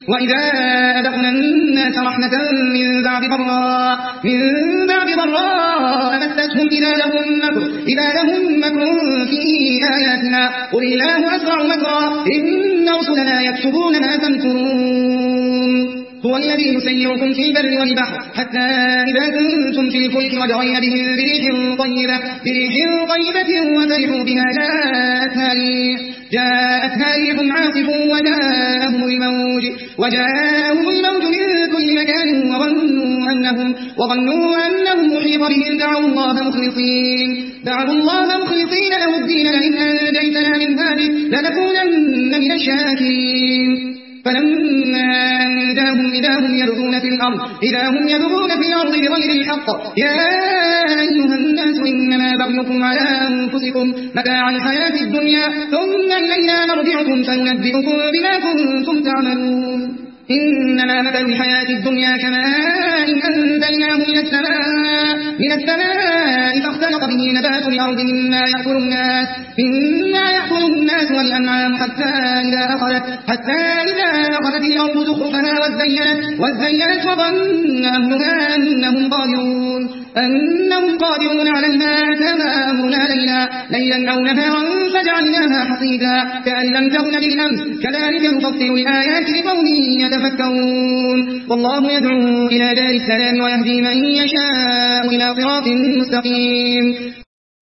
وإذا أذقنا الناس رحمة من بعد ضراء مستهم إذا لهم مكر في آياتنا قل الله أسرع مكرا إن رسلنا يكتبون ما تمكرون. هو الذي يسيركم في البر والبحر حتى إذا كنتم في الفلك وجرين بهم بريح طيبة وفرحوا بها جاءتها ريح عاصف وجاءهم الموج من كل مكان وظنوا أنهم محيط بهم دعوا الله مخلصين له الدين لئن أنجيتنا من هذه لنكونن من الشاكرين. فلما أنجاهم إذا هم يبغون في الأرض بغير الحق يا أيها الناس إنما بغيكم على أنفسكم متاع الحياة الدنيا ثم إلينا مرجعكم فننبئكم بما كنتم تعملون. إنما مثل الحياة الدنيا كماء أنزلناه من السماء فاختلط به نبات الأرض مما يأكل الناس والأنعام حتى إذا أخذت الأرض زخرفها وزينت وظن أهلها أنهم قادرون عليها أتاها أمرنا ليلا أو نهارا فجعلناها حصيدا كأن لم تغن بالأمس كذلك نفصل الآيات لقوم يتفكرون. والله يدعو إلى دار السلام ويهدي من يشاء إلى صراط مستقيم.